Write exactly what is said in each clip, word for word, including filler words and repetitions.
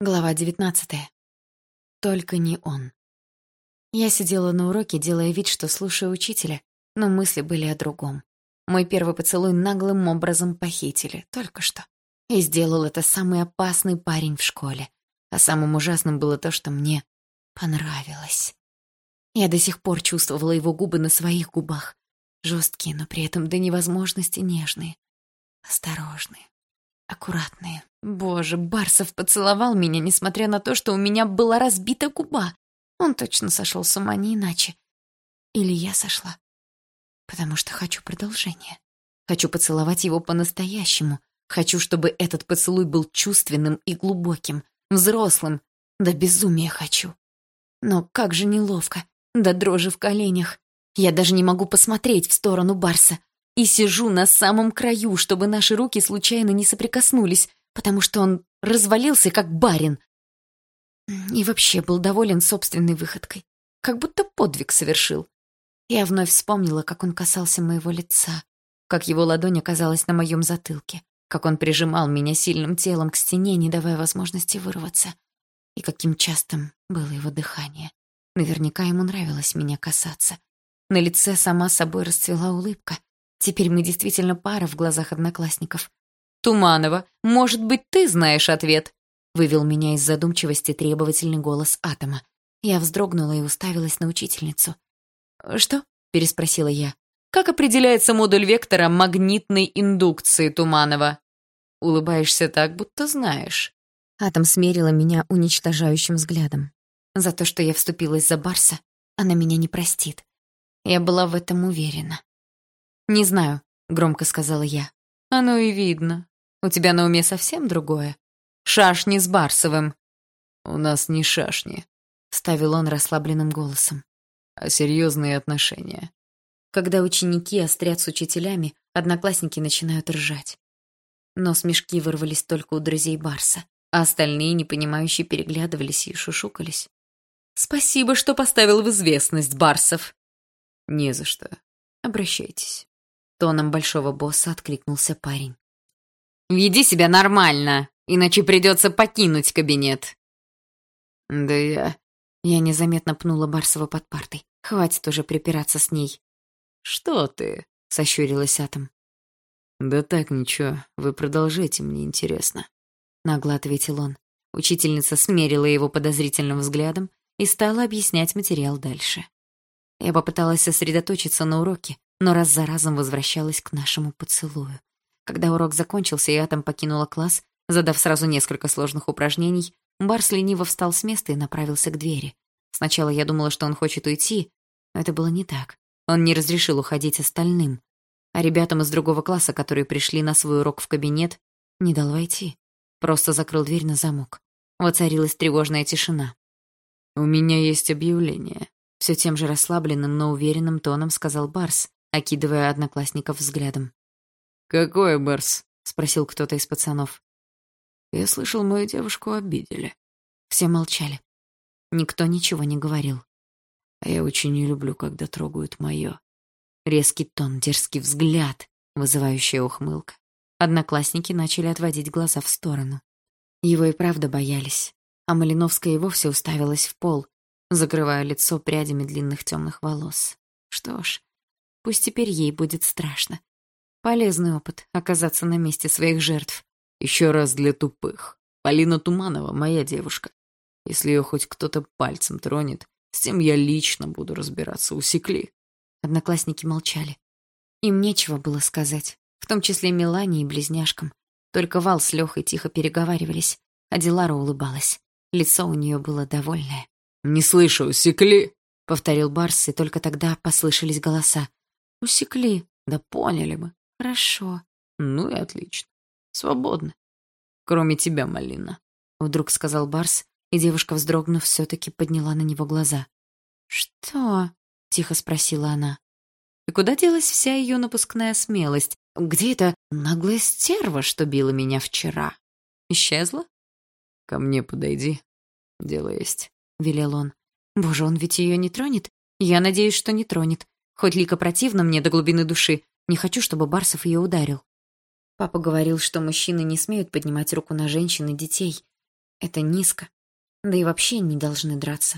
Глава девятнадцатая. Только не он. Я сидела на уроке, делая вид, что слушаю учителя, но мысли были о другом. Мой первый поцелуй наглым образом похитили, только что. И сделал это самый опасный парень в школе. А самым ужасным было то, что мне понравилось. Я до сих пор чувствовала его губы на своих губах. Жесткие, но при этом до невозможности нежные. Осторожные. Аккуратные. Боже, Барсов поцеловал меня, несмотря на то, что у меня была разбита губа. Он точно сошел с ума, не иначе. Или я сошла. Потому что хочу продолжения. Хочу поцеловать его по-настоящему. Хочу, чтобы этот поцелуй был чувственным и глубоким, взрослым. До безумия хочу. Но как же неловко, до дрожи в коленях. Я даже не могу посмотреть в сторону Барса. И сижу на самом краю, чтобы наши руки случайно не соприкоснулись, потому что он развалился, как барин. И вообще был доволен собственной выходкой. Как будто подвиг совершил. Я вновь вспомнила, как он касался моего лица, как его ладонь оказалась на моем затылке, как он прижимал меня сильным телом к стене, не давая возможности вырваться. И каким частым было его дыхание. Наверняка ему нравилось меня касаться. На лице сама собой расцвела улыбка. Теперь мы действительно пара в глазах одноклассников. «Туманова, может быть, ты знаешь ответ?» Вывел меня из задумчивости требовательный голос Атома. Я вздрогнула и уставилась на учительницу. «Что?» — переспросила я. «Как определяется модуль вектора магнитной индукции, Туманова?» «Улыбаешься так, будто знаешь». Атом смерила меня уничтожающим взглядом. За то, что я вступилась за Барса, она меня не простит. Я была в этом уверена. «Не знаю», — громко сказала я. «Оно и видно. У тебя на уме совсем другое. Шашни с Барсовым». «У нас не шашни», — вставил он расслабленным голосом, «а серьезные отношения». Когда ученики острят с учителями, одноклассники начинают ржать. Но смешки вырвались только у друзей Барса, а остальные, непонимающие, переглядывались и шушукались. «Спасибо, что поставил в известность, Барсов». «Не за что. Обращайтесь». Тоном большого босса откликнулся парень. «Веди себя нормально, иначе придется покинуть кабинет». «Да я...» Я незаметно пнула Барсова под партой. Хватит уже припираться с ней. «Что ты?» — сощурилась Атом. «Да так, ничего, вы продолжайте, мне интересно», — нагло ответил он. Учительница смерила его подозрительным взглядом и стала объяснять материал дальше. Я попыталась сосредоточиться на уроке, но раз за разом возвращалась к нашему поцелую. Когда урок закончился и Атом покинула класс, задав сразу несколько сложных упражнений, Барс лениво встал с места и направился к двери. Сначала я думала, что он хочет уйти, но это было не так. Он не разрешил уходить остальным. А ребятам из другого класса, которые пришли на свой урок в кабинет, не дал войти. Просто закрыл дверь на замок. Воцарилась тревожная тишина. «У меня есть объявление», — все тем же расслабленным, но уверенным тоном сказал Барс, окидывая одноклассников взглядом. «Какое, Барс?» — спросил кто-то из пацанов. «Я слышал, мою девушку обидели». Все молчали. Никто ничего не говорил. «А я очень не люблю, когда трогают моё». Резкий тон, дерзкий взгляд, вызывающая ухмылка. Одноклассники начали отводить глаза в сторону. Его и правда боялись, а Малиновская и вовсе уставилась в пол, закрывая лицо прядями длинных темных волос. Что ж, пусть теперь ей будет страшно. Полезный опыт — оказаться на месте своих жертв. Еще раз для тупых. Полина Туманова — моя девушка. Если ее хоть кто-то пальцем тронет, с тем я лично буду разбираться. Усекли?» Одноклассники молчали. Им нечего было сказать, в том числе Милане и близняшкам. Только Вал с Лехой тихо переговаривались, а Дилара улыбалась. Лицо у нее было довольное. «Не слышу, усекли!» — повторил Барс, и только тогда послышались голоса. «Усекли. Да поняли мы. Хорошо. Ну и отлично. Свободны. Кроме тебя, Малина», — вдруг сказал Барс, и девушка, вздрогнув, все-таки подняла на него глаза. «Что?» — тихо спросила она. И куда делась вся ее напускная смелость? Где эта наглая стерва, что била меня вчера? Исчезла? «Ко мне подойди. Дело есть», — велел он. «Боже, он ведь ее не тронет? Я надеюсь, что не тронет. Хоть Лика противна мне до глубины души, не хочу, чтобы Барсов ее ударил». Папа говорил, что мужчины не смеют поднимать руку на женщин и детей. Это низко. Да и вообще не должны драться.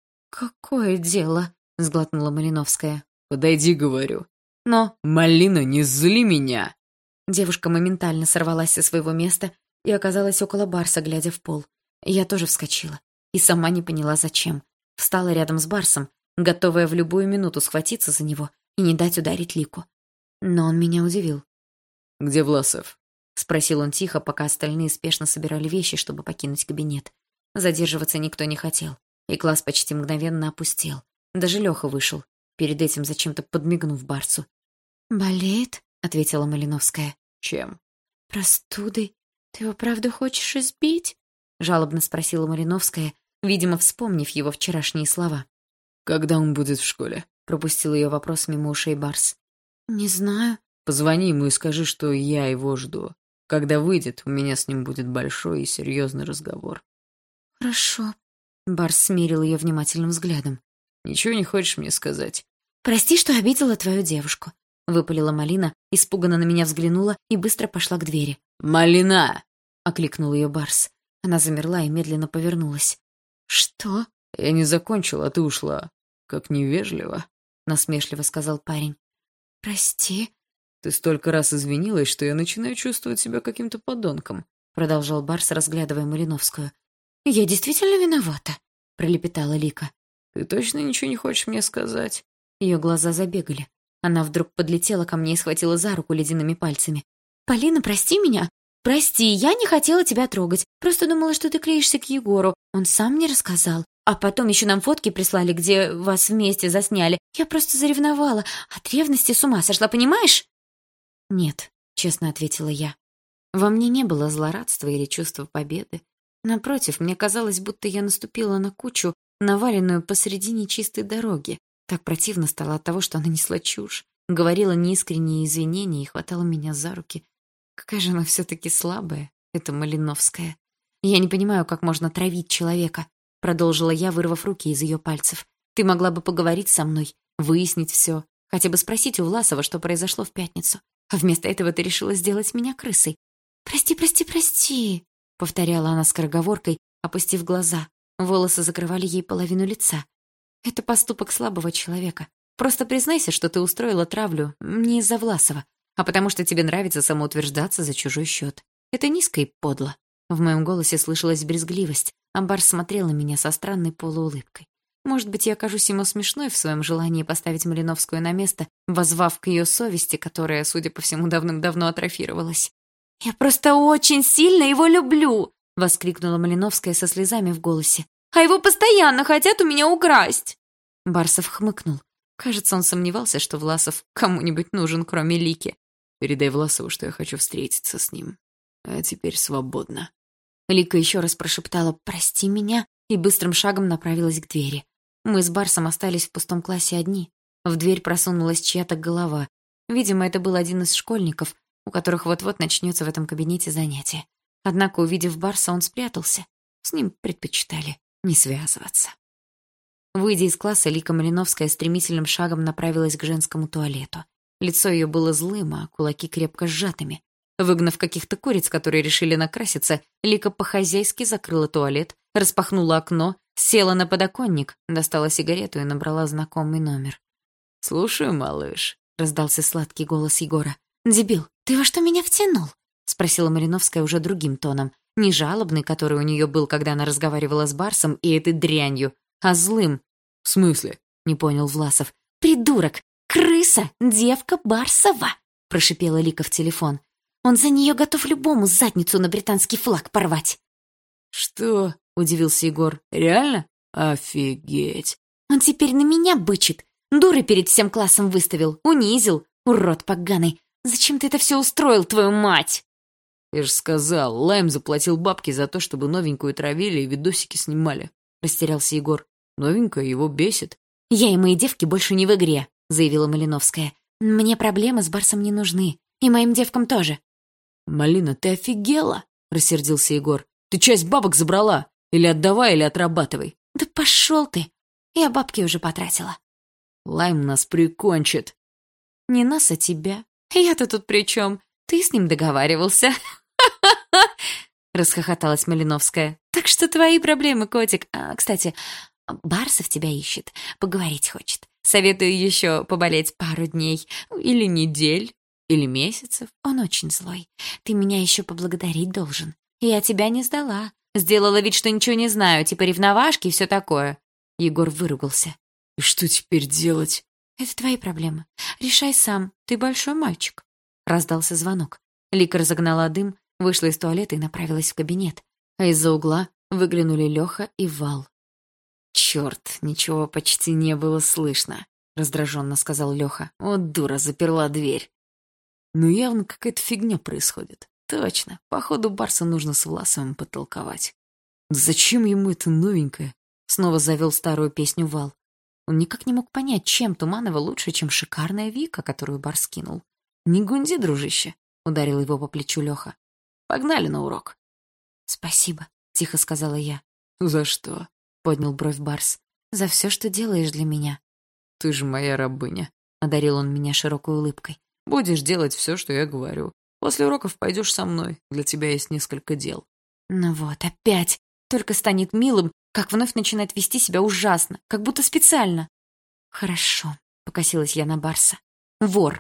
«Какое дело?» — сглотнула Малиновская. «Подойди, говорю». «Но...» «Малина, не зли меня!» Девушка моментально сорвалась со своего места и оказалась около Барса, глядя в пол. Я тоже вскочила. И сама не поняла, зачем. Встала рядом с Барсом, готовая в любую минуту схватиться за него и не дать ударить Лику. Но он меня удивил. «Где Власов?» — спросил он тихо, пока остальные спешно собирали вещи, чтобы покинуть кабинет. Задерживаться никто не хотел, и класс почти мгновенно опустел. Даже Лёха вышел, перед этим зачем-то подмигнув Барсу. «Болеет?» — ответила Малиновская. «Чем?» «Простудой. Ты его правда хочешь избить?» — жалобно спросила Малиновская, видимо, вспомнив его вчерашние слова. «Когда он будет в школе?» — пропустил ее вопрос мимо ушей Барс. «Не знаю». «Позвони ему и скажи, что я его жду. Когда выйдет, у меня с ним будет большой и серьезный разговор». «Хорошо». Барс смерил ее внимательным взглядом. «Ничего не хочешь мне сказать?» «Прости, что обидела твою девушку», — выпалила Малина, испуганно на меня взглянула и быстро пошла к двери. «Малина!» — окликнул ее Барс. Она замерла и медленно повернулась. «Что?» «Я не закончил, а ты ушла. Как невежливо», — насмешливо сказал парень. «Прости». «Ты столько раз извинилась, что я начинаю чувствовать себя каким-то подонком», — продолжал Барс, разглядывая Малиновскую. «Я действительно виновата», — пролепетала Лика. «Ты точно ничего не хочешь мне сказать?» Ее глаза забегали. Она вдруг подлетела ко мне и схватила за руку ледяными пальцами. «Полина, прости меня. Прости, я не хотела тебя трогать. Просто думала, что ты клеишься к Егору. Он сам мне рассказал. А потом еще нам фотки прислали, где вас вместе засняли. Я просто заревновала. От ревности с ума сошла, понимаешь?» «Нет», — честно ответила я. Во мне не было злорадства или чувства победы. Напротив, мне казалось, будто я наступила на кучу, наваленную посредине чистой дороги. Так противно стало от того, что она несла чушь, говорила неискренние извинения и хватала меня за руки. Какая же она все-таки слабая, эта Малиновская. «Я не понимаю, как можно травить человека», — продолжила я, вырвав руки из ее пальцев. «Ты могла бы поговорить со мной, выяснить все, хотя бы спросить у Власова, что произошло в пятницу. А вместо этого ты решила сделать меня крысой. «Прости, прости, прости», — повторяла она скороговоркой, опустив глаза. Волосы закрывали ей половину лица. «Это поступок слабого человека. Просто признайся, что ты устроила травлю не из-за Власова, а потому что тебе нравится самоутверждаться за чужой счет. Это низко и подло». В моем голосе слышалась брезгливость, а Барс смотрел на меня со странной полуулыбкой. Может быть, я кажусь ему смешной в своем желании поставить Малиновскую на место, воззвав к ее совести, которая, судя по всему, давным-давно атрофировалась. «Я просто очень сильно его люблю!» — воскликнула Малиновская со слезами в голосе. «А его постоянно хотят у меня украсть!» Барсов хмыкнул. Кажется, он сомневался, что Власов кому-нибудь нужен, кроме Лики. «Передай Власову, что я хочу встретиться с ним. А теперь свободно». Лика еще раз прошептала «прости меня» и быстрым шагом направилась к двери. Мы с Барсом остались в пустом классе одни. В дверь просунулась чья-то голова. Видимо, это был один из школьников, у которых вот-вот начнется в этом кабинете занятие. Однако, увидев Барса, он спрятался. С ним предпочитали не связываться. Выйдя из класса, Лика Малиновская стремительным шагом направилась к женскому туалету. Лицо ее было злым, а кулаки крепко сжатыми. Выгнав каких-то куриц, которые решили накраситься, Лика по-хозяйски закрыла туалет, распахнула окно, села на подоконник, достала сигарету и набрала знакомый номер. «Слушаю, малыш», — раздался сладкий голос Егора. «Дебил, ты во что меня втянул?» — спросила Малиновская уже другим тоном. Не жалобный, который у нее был, когда она разговаривала с Барсом и этой дрянью, а злым. «В смысле?» — не понял Власов. «Придурок! Крыса! Девка Барсова!» — прошипела Лика в телефон. «Он за нее готов любому задницу на британский флаг порвать!» «Что?» — удивился Егор. «Реально? Офигеть!» «Он теперь на меня бычит. Дуры перед всем классом выставил, унизил. Урод поганый! Зачем ты это все устроил, твою мать?» «Я же сказал, Лайм заплатил бабки за то, чтобы новенькую травили и видосики снимали», — растерялся Егор. «Новенькая его бесит». «Я и мои девки больше не в игре», — заявила Малиновская. «Мне проблемы с Барсом не нужны. И моим девкам тоже». «Малина, ты офигела?» — рассердился Егор. «Ты часть бабок забрала. Или отдавай, или отрабатывай». «Да пошел ты! Я бабки уже потратила». «Лайм нас прикончит». «Не нас, а тебя. Я-то тут при чем? Ты с ним договаривался». расхохоталась Малиновская. «Так что твои проблемы, котик. А, кстати, Барсов тебя ищет, поговорить хочет. Советую еще поболеть пару дней, или недель, или месяцев. Он очень злой. Ты меня еще поблагодарить должен. Я тебя не сдала. Сделала вид, что ничего не знаю, типа ревновашки и все такое». Егор выругался. «И что теперь делать?» «Это твои проблемы. Решай сам. Ты большой мальчик». Раздался звонок. Лика разогнала дым, вышла из туалета и направилась в кабинет. А из-за угла выглянули Леха и Вал. «Черт, ничего почти не было слышно», — раздраженно сказал Леха. «Вот дура, заперла дверь». «Ну явно какая-то фигня происходит. Точно, походу Барса нужно с Власовым потолковать». «Зачем ему это новенькое?» — снова завел старую песню Вал. Он никак не мог понять, чем Туманова лучше, чем шикарная Вика, которую Барс кинул. «Не гунди, дружище», — ударил его по плечу Леха. «Погнали на урок». «Спасибо», — тихо сказала я. «За что?» — поднял бровь Барс. «За все, что делаешь для меня». «Ты же моя рабыня», — одарил он меня широкой улыбкой. «Будешь делать все, что я говорю. После уроков пойдешь со мной. Для тебя есть несколько дел». Ну вот, опять. Только станет милым, как вновь начинает вести себя ужасно, как будто специально. «Хорошо», — покосилась я на Барса. «Вор».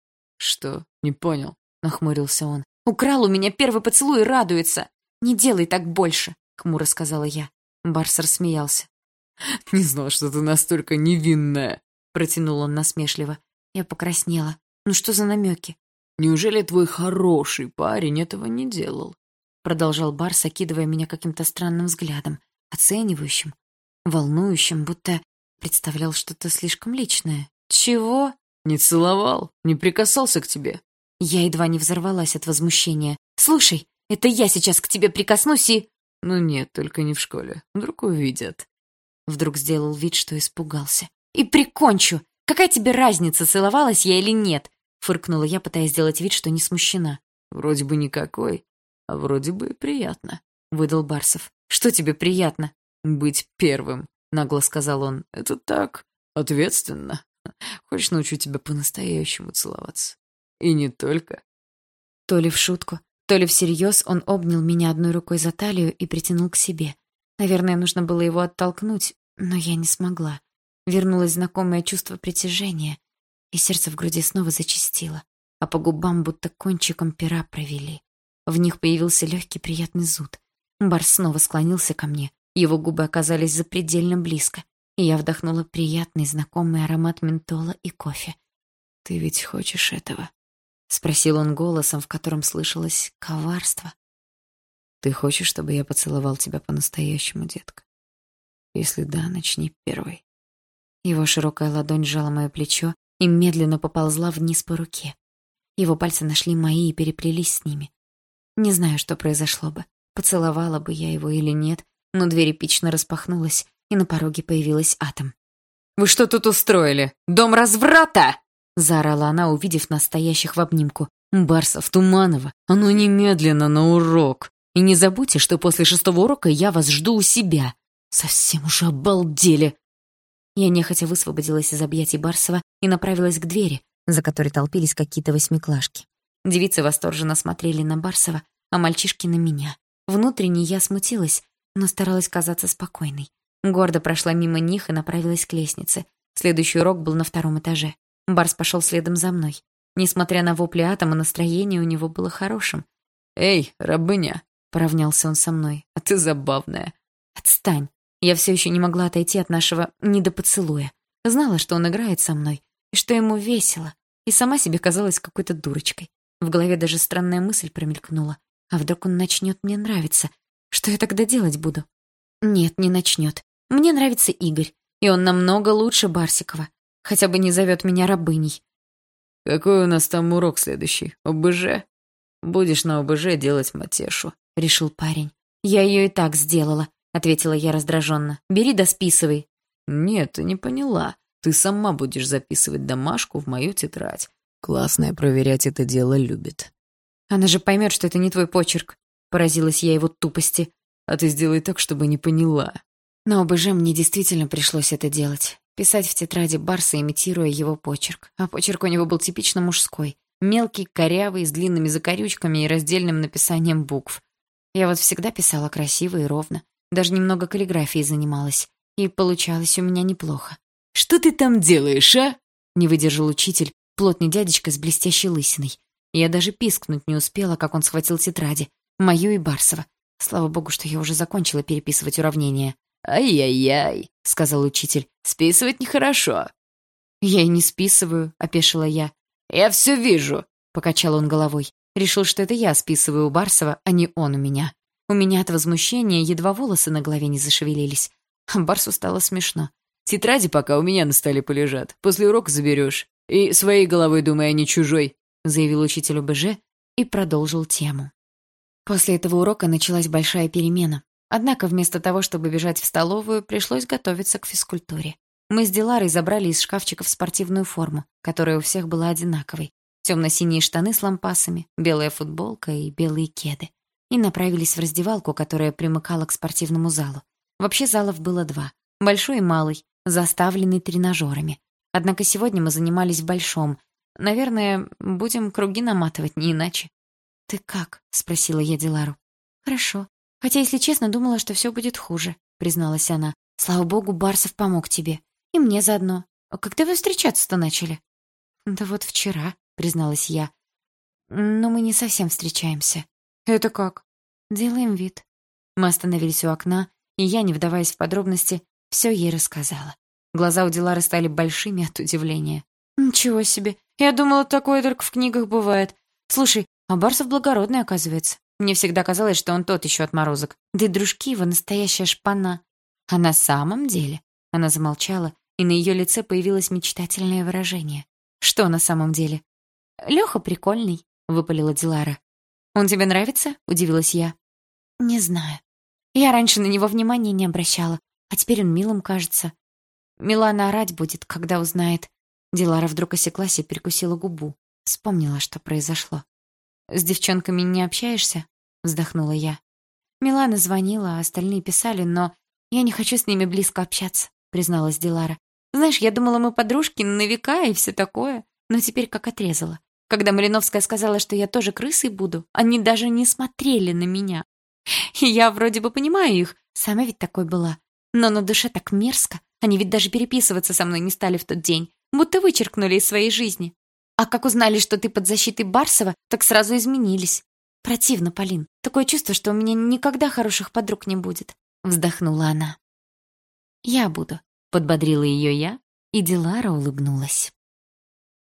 «Что? Не понял», — нахмурился он. «Украл у меня первый поцелуй и радуется. Не делай так больше», — хмуро сказала я. Барс рассмеялся. «Не знал, что ты настолько невинная», — протянул он насмешливо. Я покраснела. «Ну что за намеки?» «Неужели твой хороший парень этого не делал?» Продолжал Барс, окидывая меня каким-то странным взглядом, оценивающим, волнующим, будто представлял что-то слишком личное. «Чего?» «Не целовал? Не прикасался к тебе?» Я едва не взорвалась от возмущения. «Слушай, это я сейчас к тебе прикоснусь и...» «Ну нет, только не в школе. Вдруг увидят». Вдруг сделал вид, что испугался. «И прикончу! Какая тебе разница, целовалась я или нет?» Фыркнула я, пытаясь сделать вид, что не смущена. «Вроде бы никакой, а вроде бы и приятно», — выдал Барсов. «Что тебе приятно?» «Быть первым», — нагло сказал он. «Это так ответственно. Хочешь, научу тебя по-настоящему целоваться? И не только». То ли в шутку, то ли всерьез он обнял меня одной рукой за талию и притянул к себе. Наверное, нужно было его оттолкнуть, но я не смогла. Вернулось знакомое чувство притяжения, и сердце в груди снова зачастило, а по губам будто кончиком пера провели. В них появился легкий приятный зуд. Барс снова склонился ко мне, его губы оказались запредельно близко, и я вдохнула приятный знакомый аромат ментола и кофе. «Ты ведь хочешь этого?» — спросил он голосом, в котором слышалось коварство. «Ты хочешь, чтобы я поцеловал тебя по-настоящему, детка? Если да, начни первой». Его широкая ладонь сжала мое плечо и медленно поползла вниз по руке. Его пальцы нашли мои и переплелись с ними. Не знаю, что произошло бы, поцеловала бы я его или нет, но дверь эпично распахнулась, и на пороге появилась Атом. «Вы что тут устроили? Дом разврата!» — заорала она, увидев нас стоящих в обнимку. «Барсов, Туманова, а ну немедленно на урок! И не забудьте, что после шестого урока я вас жду у себя. Совсем уже обалдели!» Я нехотя высвободилась из объятий Барсова и направилась к двери, за которой толпились какие-то восьмиклашки. Девицы восторженно смотрели на Барсова, а мальчишки на меня. Внутренне я смутилась, но старалась казаться спокойной. Гордо прошла мимо них и направилась к лестнице. Следующий урок был на втором этаже. Барс пошел следом за мной. Несмотря на вопли Атома, настроение у него было хорошим. «Эй, рабыня!» — поравнялся он со мной. «А ты забавная!» «Отстань!» Я все еще не могла отойти от нашего недопоцелуя. Знала, что он играет со мной, и что ему весело, и сама себе казалась какой-то дурочкой. В голове даже странная мысль промелькнула. А вдруг он начнет мне нравиться? Что я тогда делать буду? Нет, не начнет. Мне нравится Игорь, и он намного лучше Барсикова. Хотя бы не зовет меня рабыней. «Какой у нас там урок следующий? ОБЖ? Будешь на ОБЖ делать матешу», — решил парень. «Я ее и так сделала», — ответила я раздраженно. «Бери да списывай». «Нет, ты не поняла. Ты сама будешь записывать домашку в мою тетрадь. Классная проверять это дело любит». «Она же поймет, что это не твой почерк», — поразилась я его тупости. «А ты сделай так, чтобы не поняла». На ОБЖ мне действительно пришлось это делать. Писать в тетради Барса, имитируя его почерк. А почерк у него был типично мужской. Мелкий, корявый, с длинными закорючками и раздельным написанием букв. Я вот всегда писала красиво и ровно. Даже немного каллиграфией занималась. И получалось у меня неплохо. «Что ты там делаешь, а?» Не выдержал учитель, плотный дядечка с блестящей лысиной. Я даже пискнуть не успела, как он схватил тетради. Мою и Барсова. Слава богу, что я уже закончила переписывать уравнения. «Ай-яй-яй», — сказал учитель, — «списывать нехорошо». «Я и не списываю», — опешила я. «Я все вижу», — покачал он головой. Решил, что это я списываю у Барсова, а не он у меня. У меня от возмущения едва волосы на голове не зашевелились. А Барсу стало смешно. «Тетради пока у меня на столе полежат. После урока заберешь. И своей головой думай, а не чужой», — заявил учитель ОБЖ и продолжил тему. После этого урока началась большая перемена. Однако вместо того, чтобы бежать в столовую, пришлось готовиться к физкультуре. Мы с Диларой забрали из шкафчиков спортивную форму, которая у всех была одинаковой. Темно-синие штаны с лампасами, белая футболка и белые кеды. И направились в раздевалку, которая примыкала к спортивному залу. Вообще залов было два. Большой и малый, заставленный тренажерами. Однако сегодня мы занимались в большом. Наверное, будем круги наматывать, не иначе. «Ты как?» — спросила я Дилару. «Хорошо. Хотя, если честно, думала, что все будет хуже», — призналась она. «Слава богу, Барсов помог тебе. И мне заодно. А когда вы встречаться-то начали?» «Да вот вчера», — призналась я. «Но мы не совсем встречаемся». «Это как?» «Делаем вид». Мы остановились у окна, и я, не вдаваясь в подробности, все ей рассказала. Глаза у Дилары стали большими от удивления. «Ничего себе! Я думала, такое только в книгах бывает. Слушай, а Барсов благородный, оказывается. Мне всегда казалось, что он тот еще отморозок. Да и дружки его настоящая шпана. А на самом деле...» Она замолчала, и на ее лице появилось мечтательное выражение. «Что на самом деле?» «Леха прикольный», — выпалила Дилара. «Он тебе нравится?» — удивилась я. «Не знаю. Я раньше на него внимания не обращала, а теперь он милым кажется. Милана орать будет, когда узнает». Дилара вдруг осеклась и прикусила губу. Вспомнила, что произошло. «С девчонками не общаешься?» — вздохнула я. «Милана звонила, а остальные писали, но я не хочу с ними близко общаться», — призналась Дилара. «Знаешь, я думала, мы подружки на века и все такое, но теперь как отрезала. Когда Малиновская сказала, что я тоже крысой буду, они даже не смотрели на меня. И я вроде бы понимаю их, сама ведь такой была. Но на душе так мерзко, они ведь даже переписываться со мной не стали в тот день, будто вычеркнули из своей жизни. А как узнали, что ты под защитой Барсова, так сразу изменились. Противно, Полин. Такое чувство, что у меня никогда хороших подруг не будет», — вздохнула она. «Я буду», — подбодрила ее я, и Дилара улыбнулась.